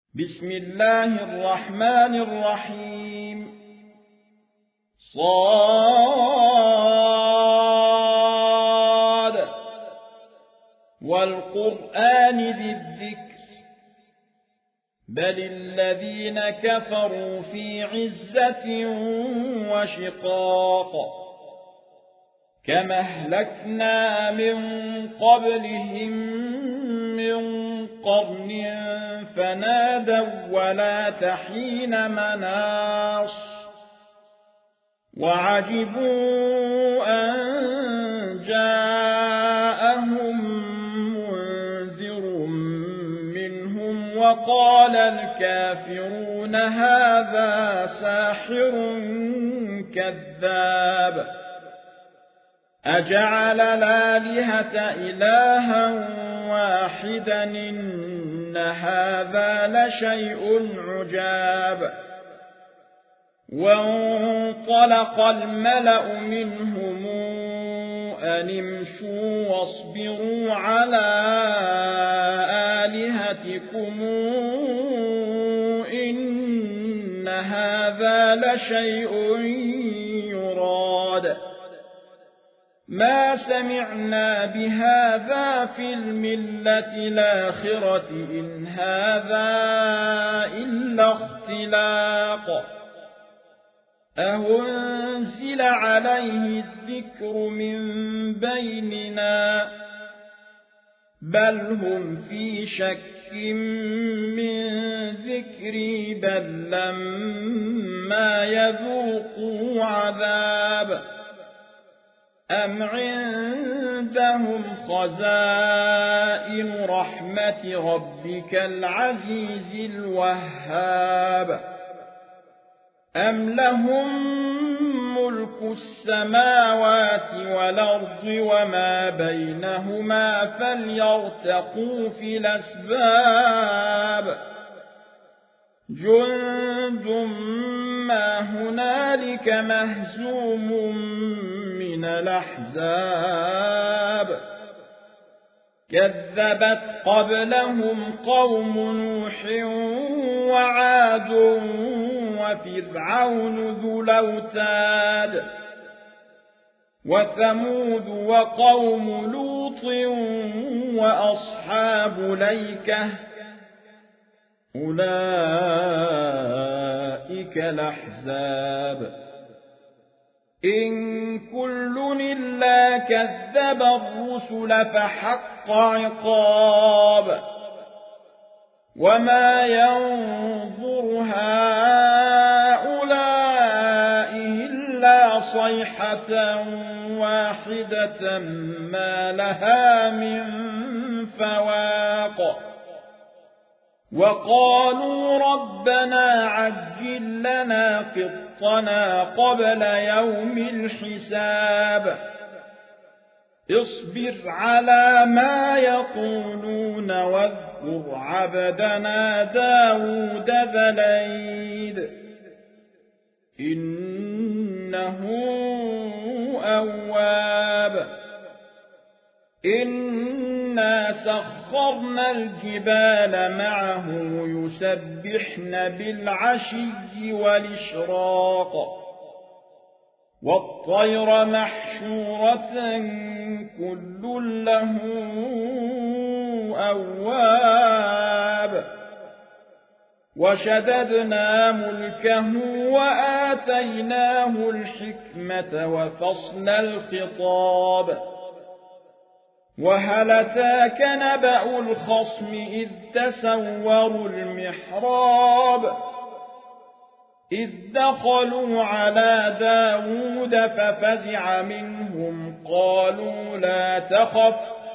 بسم الله الرحمن الرحيم صاد والقرآن ذي الذكر بل الذين كفروا في عزة وشقاق كما أهلكنا من قبلهم من قرن فنادوا ولا تحين مناص وعجبوا أن جاءهم منذر منهم وقال الكافرون هذا ساحر كذاب أجعل الآلهة إلها واحدا إن هذا لشيء عجاب وانطلق الملأ منهم أن امشوا واصبروا على آلهتكم إن هذا لشيء يراد ما سمعنا بهذا في الملة الآخرة إن هذا إلا اختلاق أهنزل عليه الذكر من بيننا بل هم في شك من ذكري بل لما يذوقوا عذاب أم عندهم خزائن رحمة ربك العزيز الوهاب أم لهم ملك السماوات والأرض وما بينهما فليرتقوا في الأسباب جند ما هنالك مهزوم من الأحزاب كذبت قبلهم قوم نوح وعاد وفرعون ذو الأوتاد وثمود وقوم لوط وأصحاب الأيكة أولئك الأحزاب إن كل إلا كذب الرسل فحق عقاب وما ينظر هؤلاء إلا صيحة واحدة ما لها من فواق وقالوا ربنا عجل لنا قطنا قبل يوم الحساب اصبر على ما يقولون واذكر عبدنا داود ذا الأيد إنه أواب إنا سخرنا الجبال معه يسبحن بالعشي والإشراق والطير محشورة كل له أواب وشددنا ملكه وآتيناه الحكمة وفصل الخطاب وهل أتاك نبأ الخصم إذ تسوروا المحراب إذ دخلوا على داود ففزع منهم قالوا لا تخف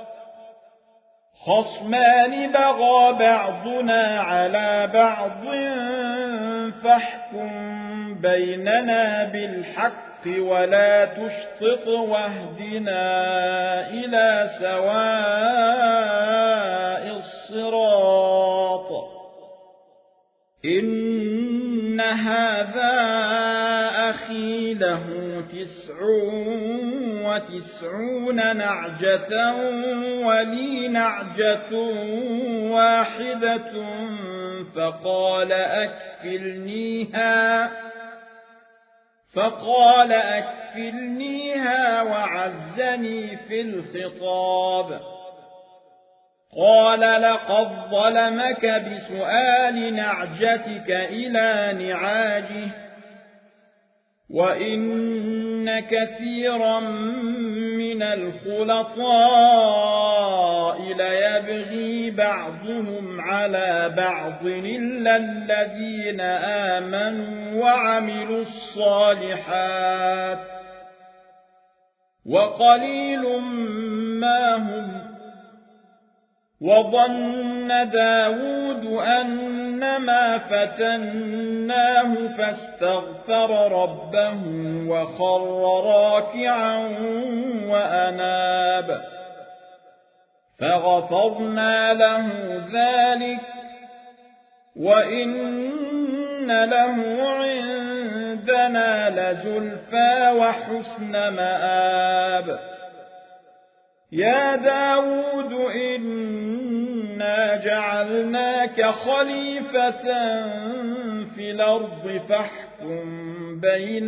خصمان بغى بعضنا على بعض فاحكم بيننا بالحق ولا تشطط واهدنا إلى سواء الصراط إن هذا أخي له 99 نعجة ولي نعجة واحدة فقال أكفلنيها وعزني في الخطاب. قال لقد ظلمك بسؤال نعجتك إلى نعاجه وإن كثيرا من الخلطاء ليبغي بعضهم على بعض إلا الذين آمنوا وعملوا الصالحات وقليل ما هم. وظن داود أنما فتناه فاستغفر ربه وخر راكعا وأناب فغفرنا له ذلك وإن له عندنا لزلفى وحسن مآب. يا داود إنا جعلناك خليفة في الأرض فاحكم بين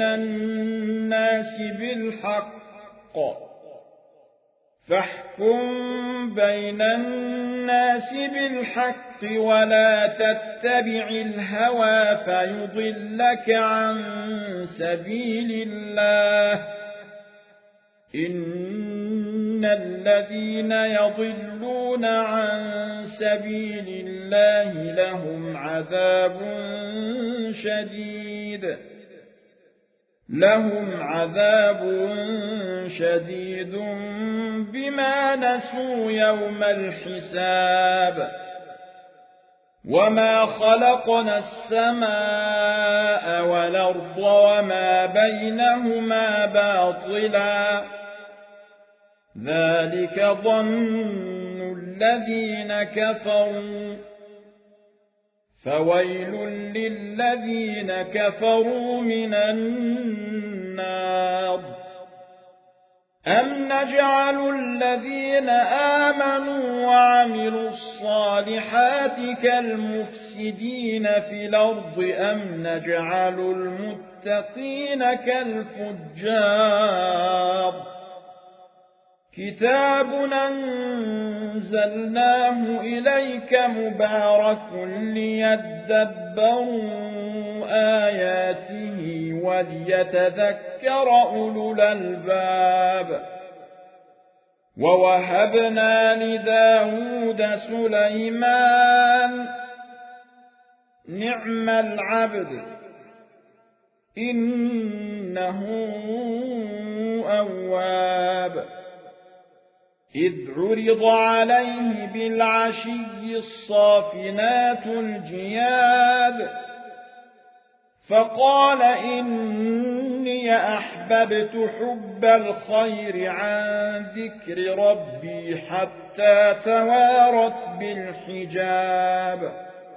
الناس بالحق ولا تتبع الهوى فيضلك عن سبيل الله. إن الذين يضلون عن سبيل الله لهم عذاب شديد بما نسوا يوم الحساب. وما خلقنا السماء والأرض وما بينهما باطلا ذلك ظن الذين كفروا فويل للذين كفروا من النار. أم نجعل الذين آمنوا وعملوا الصالحات كالمفسدين في الأرض أم نجعل المتقين كالفجار. كتاب أنزلناه إليك مبارك ليدبروا آياته وليتذكر أولو الألباب. ووهبنا لداود سليمان نعم العبد إنه أواب. إذ عرض عليه بالعشي الصافنات الجياد فقال إني أحببت حب الخير عن ذكر ربي حتى توارت بالحجاب.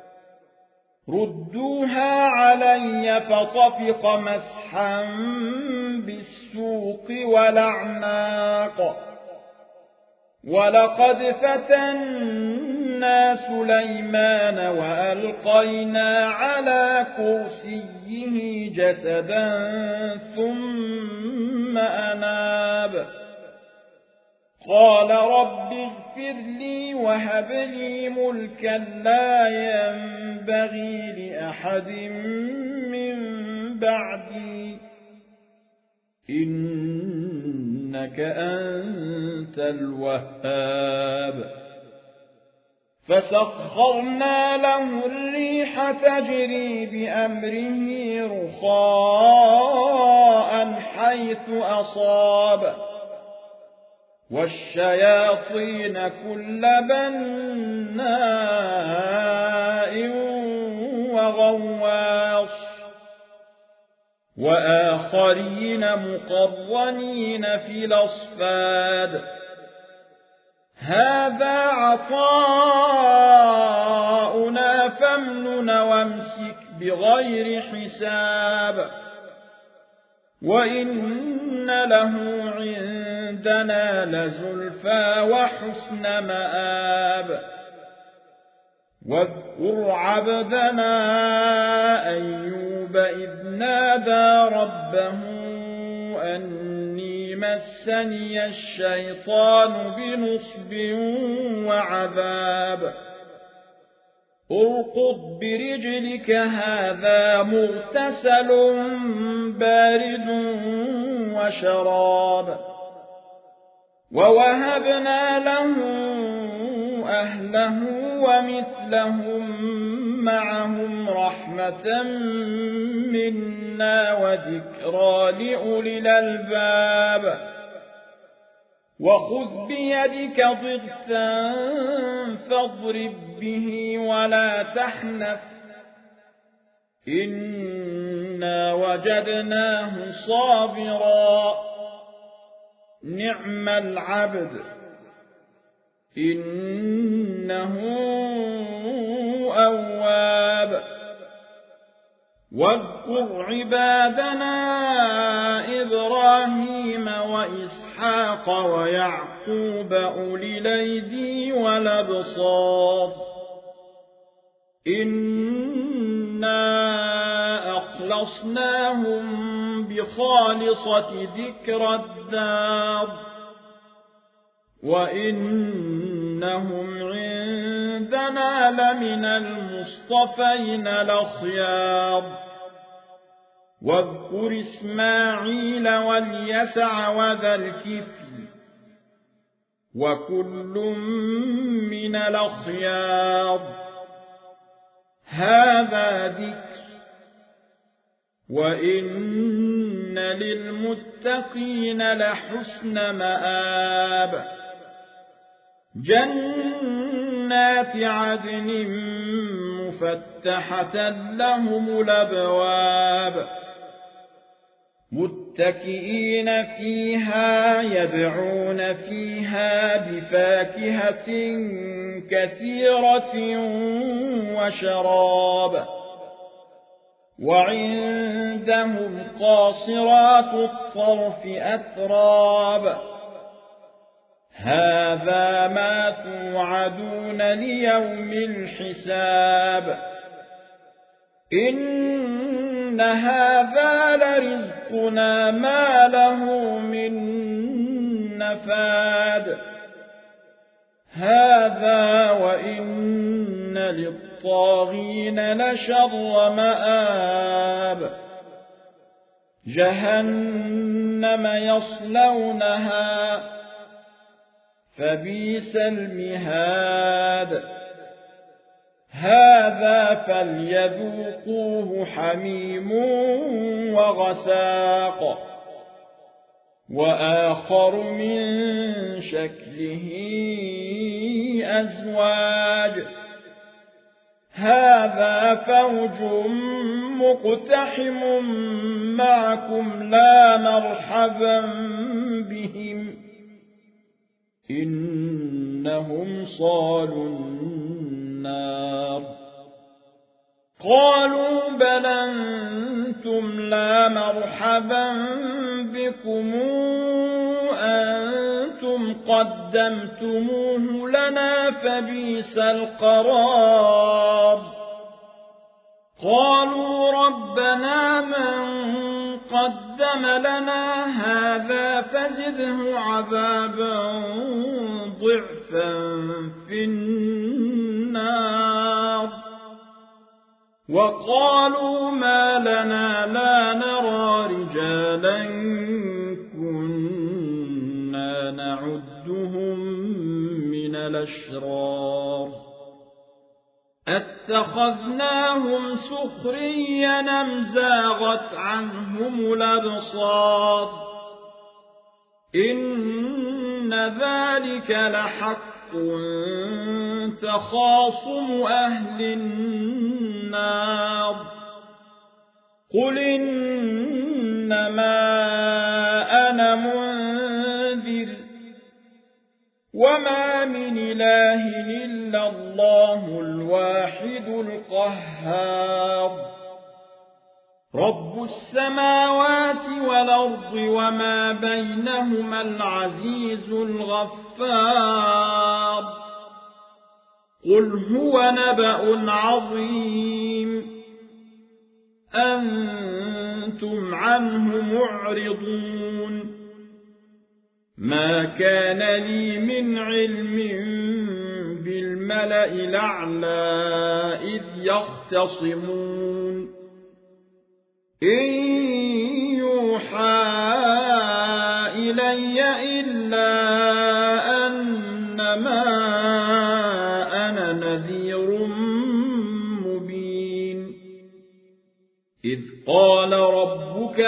ردوها علي فطفق مسحا بالسوق والأعناق. ولقد فتنا سليمان وألقينا على كرسيه جسدا ثم أناب قال رب اغفر لي وهب لي ملكا لا ينبغي لأحد من بعدي إنك أنت الوهاب. فسخرنا له الريح تجري بأمره رخاء حيث أصاب والشياطين كل بناء وغواص وآخرين مقرنين في الأصفاد. هذا عطاؤنا فامنن وامسك بغير حساب. وإن له عندنا لزلفى وحسن مآب واذكر عبدنا أيوب إذ نادى ربه أني مسني الشيطان بنصب وعذاب اركض برجلك هذا مغتسل بارد وشراب ووهبنا له أهله ومثلهم معهم رحمة منا وذكرى لأولي الألباب وخذ بيدك ضغثا فاضرب به ولا تحنث إنا وجدناه صابرا نعم العبد إنه أواب واذكر عبادنا إبراهيم وإسحاق ويعقوب أولي الأيدي والأبصار إنا أخلصناهم بخالصة ذكر الدار وإنهم عندنا لمن المصطفين الأخيار واذكر إسماعيل واليسع وذا الكفل وكل من الأخيار هذا ذكر وإن للمتقين لحسن مآب جنات عدن مفتحة لهم الأبواب متكئين فيها يدعون فيها بفاكهة كثيرة وشراب وعندهم قاصرات الطرف أتراب هذا ما توعدون ليوم الحساب إن هذا لرزقنا ما له من نفاد هذا وإن للطاغين لشر مآب جهنم يصلونها فبئس المهاد هذا فليذوقوه حميم وغساق وآخر من شكله أزواج هذا فوج مقتحم معكم لا مرحبا بهم إنهم صالوا النار قالوا بل أنتم لا مرحبا بكم أنتم قدمتموه لنا فبئس القرار قالوا ربنا من قدم لنا هذا فزده عذابا ضعفا في النار وقالوا ما لنا لا نرى رجالا كنا نعدهم من الأشرار اتخذناهم سخريا أم زاغت عنهم الأبصار إن ذلك لحق تخاصم أهل النار قل إنما أنا منذر وما من إله إلا الله الواحد القهار رب السماوات والأرض وما بينهما العزيز الغفار قل هو نبأ عظيم أنتم عنه معرضون ما كان لي من علم بالملأ الأعلى إذ يختصمون إن يوحى إلي إلا أنما أنا نذير مبين إذ قال ربك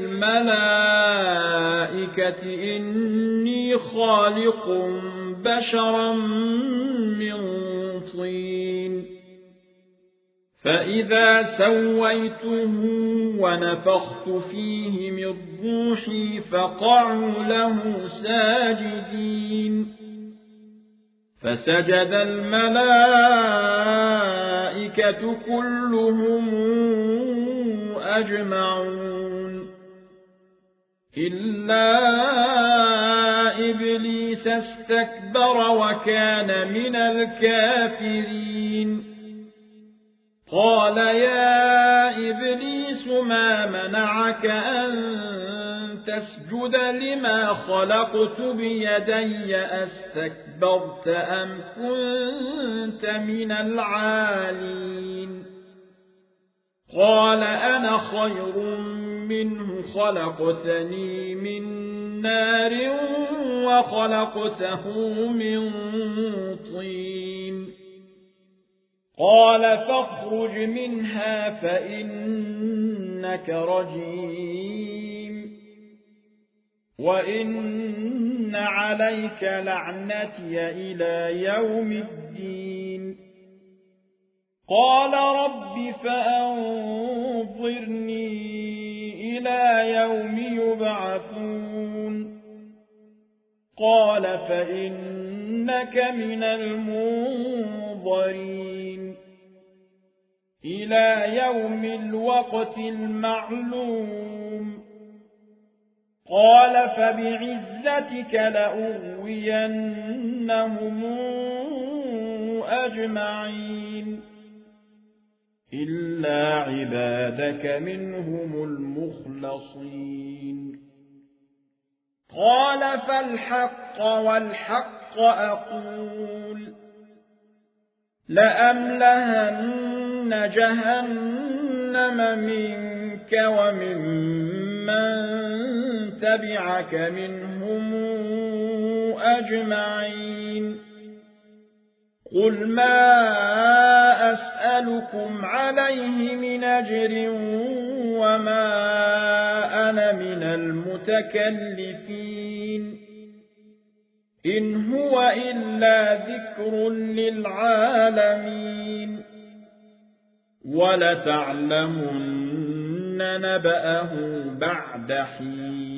للملائكة إني خالق بشرا من طين فإذا سويته ونفخت فيه من روحي فقعوا له ساجدين فسجد الملائكة كلهم أجمعون إلا إبليس استكبر وكان من الكافرين قال يا إبليس ما منعك أن تسجد لما خلقت بيدي أستكبرت أم كنت من العالين قال أنا خير منه خلقتني من نار وخلقته من طين قال فاخرج منها فإنك رجيم وإن عليك لعنتي إلى يوم الدين قال رب فأنظرني إلى يوم يبعثون قال فإنك من المنظرين إلى يوم الوقت المعلوم قال فبعزتك لأغوينهم أجمعين إلا عبادك منهم المخلصين قال فالحق والحق أقول لأملأن جهنم منك وممن تبعك منهم أجمعين قل ما أسألكم عليه من أجر وما أنا من المتكلفين إن هو إلا ذكر للعالمين ولتعلمن نبأه بعد حين